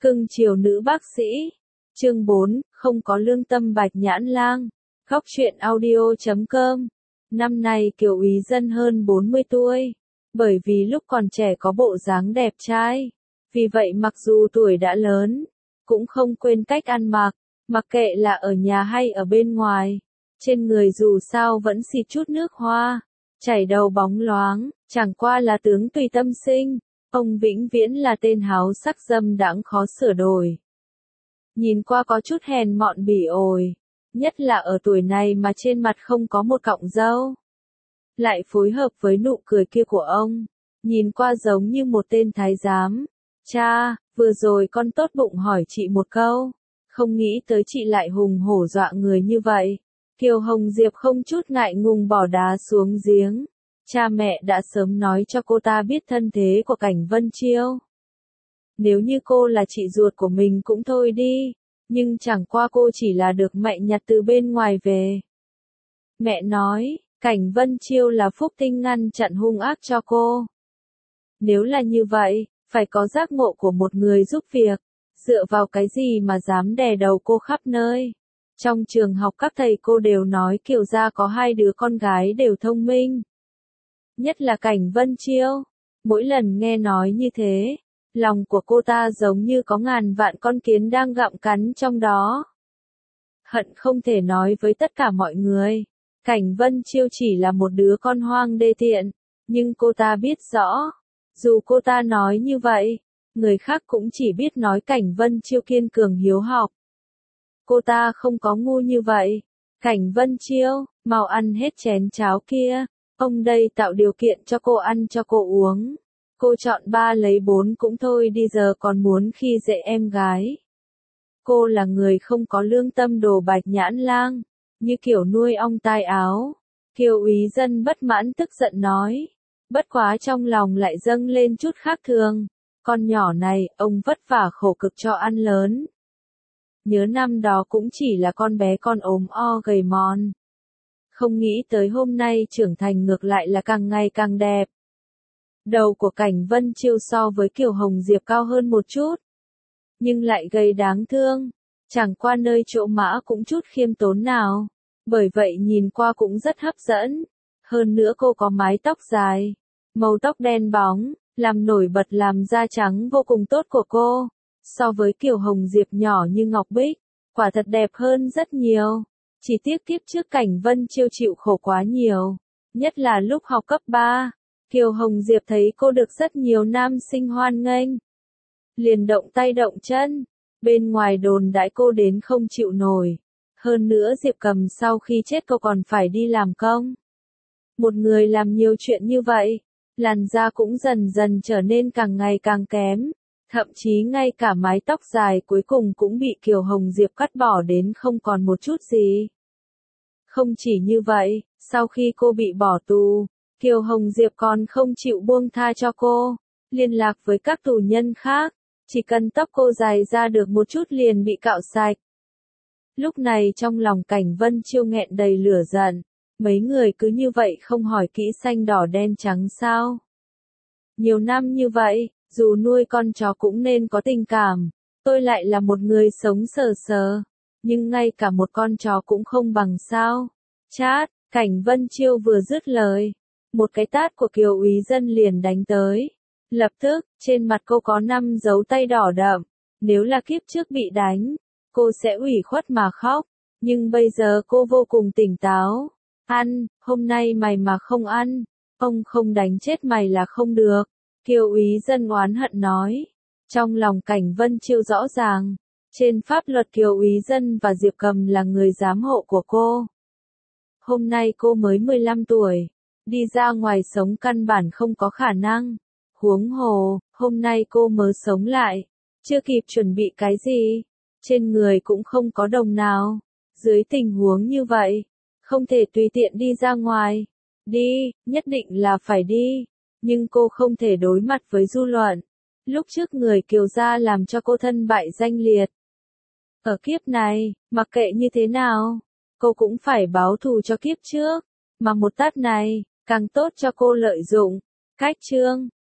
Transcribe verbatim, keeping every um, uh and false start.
Cưng chiều nữ bác sĩ. Chương bốn, không có lương tâm Bạch Nhãn Lang. Góc truyện audio chấm com. Năm nay Kiều Ý Dân hơn bốn mươi tuổi. Bởi vì lúc còn trẻ có bộ dáng đẹp trai. Vì vậy mặc dù tuổi đã lớn, cũng không quên cách ăn mặc, mặc kệ là ở nhà hay ở bên ngoài. Trên người dù sao vẫn xịt chút nước hoa, chảy đầu bóng loáng, chẳng qua là tướng tùy tâm sinh. Ông vĩnh viễn là tên háo sắc dâm đãng khó sửa đổi. Nhìn qua có chút hèn mọn bỉ ổi, nhất là ở tuổi này mà trên mặt không có một cọng râu. Lại phối hợp với nụ cười kia của ông, nhìn qua giống như một tên thái giám. Cha, vừa rồi con tốt bụng hỏi chị một câu, không nghĩ tới chị lại hùng hổ dọa người như vậy. Kiều Hồng Diệp không chút ngại ngùng bỏ đá xuống giếng. Cha mẹ đã sớm nói cho cô ta biết thân thế của Cảnh Vân Chiêu. Nếu như cô là chị ruột của mình cũng thôi đi, nhưng chẳng qua cô chỉ là được mẹ nhặt từ bên ngoài về. Mẹ nói, Cảnh Vân Chiêu là phúc tinh ngăn chặn hung ác cho cô. Nếu là như vậy, phải có giác ngộ của một người giúp việc, dựa vào cái gì mà dám đè đầu cô khắp nơi. Trong trường học các thầy cô đều nói Kiều gia có hai đứa con gái đều thông minh. Nhất là Cảnh Vân Chiêu. Mỗi lần nghe nói như thế, lòng của cô ta giống như có ngàn vạn con kiến đang gặm cắn trong đó. Hận không thể nói với tất cả mọi người, Cảnh Vân Chiêu chỉ là một đứa con hoang đê tiện, nhưng cô ta biết rõ, dù cô ta nói như vậy, người khác cũng chỉ biết nói Cảnh Vân Chiêu kiên cường hiếu học. Cô ta không có ngu như vậy. Cảnh Vân Chiêu, mau ăn hết chén cháo kia. Ông đây tạo điều kiện cho cô ăn cho cô uống. Cô chọn ba lấy bốn cũng thôi đi giờ còn muốn khi dễ em gái. Cô là người không có lương tâm đồ Bạch Nhãn Lang, như kiểu nuôi ong tai áo. Kiều Ý Dân bất mãn tức giận nói. Bất quá trong lòng lại dâng lên chút khác thường. Con nhỏ này, ông vất vả khổ cực cho ăn lớn. Nhớ năm đó cũng chỉ là con bé con ốm o gầy mòn. Không nghĩ tới hôm nay trưởng thành ngược lại là càng ngày càng đẹp. Đầu của Cảnh Vân Chiêu so với Kiều Hồng Diệp cao hơn một chút, nhưng lại gầy đáng thương, chẳng qua nơi chỗ mã cũng chút khiêm tốn nào, bởi vậy nhìn qua cũng rất hấp dẫn. Hơn nữa cô có mái tóc dài, màu tóc đen bóng, làm nổi bật làm da trắng vô cùng tốt của cô, so với Kiều Hồng Diệp nhỏ như ngọc bích, quả thật đẹp hơn rất nhiều. Chỉ tiếc kiếp trước Cảnh Vân Chiêu chịu khổ quá nhiều, nhất là lúc học cấp ba, Kiều Hồng Diệp thấy cô được rất nhiều nam sinh hoan nghênh. Liền động tay động chân, bên ngoài đồn đãi cô đến không chịu nổi. Hơn nữa Diệp Cầm sau khi chết cô còn phải đi làm công. Một người làm nhiều chuyện như vậy, làn da cũng dần dần trở nên càng ngày càng kém. Thậm chí ngay cả mái tóc dài cuối cùng cũng bị Kiều Hồng Diệp cắt bỏ đến không còn một chút gì. Không chỉ như vậy, sau khi cô bị bỏ tù, Kiều Hồng Diệp còn không chịu buông tha cho cô, liên lạc với các tù nhân khác, chỉ cần tóc cô dài ra được một chút liền bị cạo sạch. Lúc này trong lòng Cảnh Vân Chiêu nghẹn đầy lửa giận, mấy người cứ như vậy không hỏi kỹ xanh đỏ đen trắng sao? Nhiều năm như vậy, dù nuôi con chó cũng nên có tình cảm, tôi lại là một người sống sờ sờ, nhưng ngay cả một con chó cũng không bằng sao. Chát, Cảnh Vân Chiêu vừa dứt lời, một cái tát của Kiều Ý Dân liền đánh tới. Lập tức, trên mặt cô có năm dấu tay đỏ đậm, nếu là kiếp trước bị đánh, cô sẽ ủy khuất mà khóc, nhưng bây giờ cô vô cùng tỉnh táo. Ăn, hôm nay mày mà không ăn, ông không đánh chết mày là không được. Kiều Ý Dân oán hận nói. Trong lòng Cảnh Vân Chiêu rõ ràng, trên pháp luật Kiều Ý Dân và Diệp Cầm là người giám hộ của cô. Hôm nay cô mới mười lăm tuổi, đi ra ngoài sống căn bản không có khả năng. Huống hồ, hôm nay cô mới sống lại, chưa kịp chuẩn bị cái gì, trên người cũng không có đồng nào. Dưới tình huống như vậy, không thể tùy tiện đi ra ngoài. Đi, nhất định là phải đi. Nhưng cô không thể đối mặt với dư luận. Lúc trước người Kiều gia làm cho cô thân bại danh liệt. Ở kiếp này, mặc kệ như thế nào, cô cũng phải báo thù cho kiếp trước. Mà một tát này, càng tốt cho cô lợi dụng. Cách chương